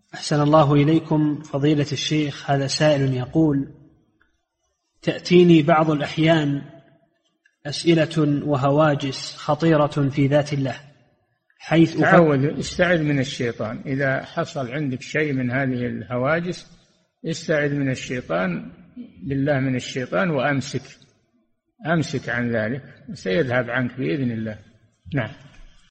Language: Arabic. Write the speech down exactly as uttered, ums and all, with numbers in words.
أحسن الله إليكم فضيلة الشيخ. هذا سائل يقول: تأتيني بعض الأحيان أسئلة وهواجس خطيرة في ذات الله، حيث تعود استعذ من الشيطان. إذا حصل عندك شيء من هذه الهواجس استعذ من الشيطان، بالله من الشيطان، وأمسك أمسك عن ذلك، سيذهب عنك بإذن الله. نعم.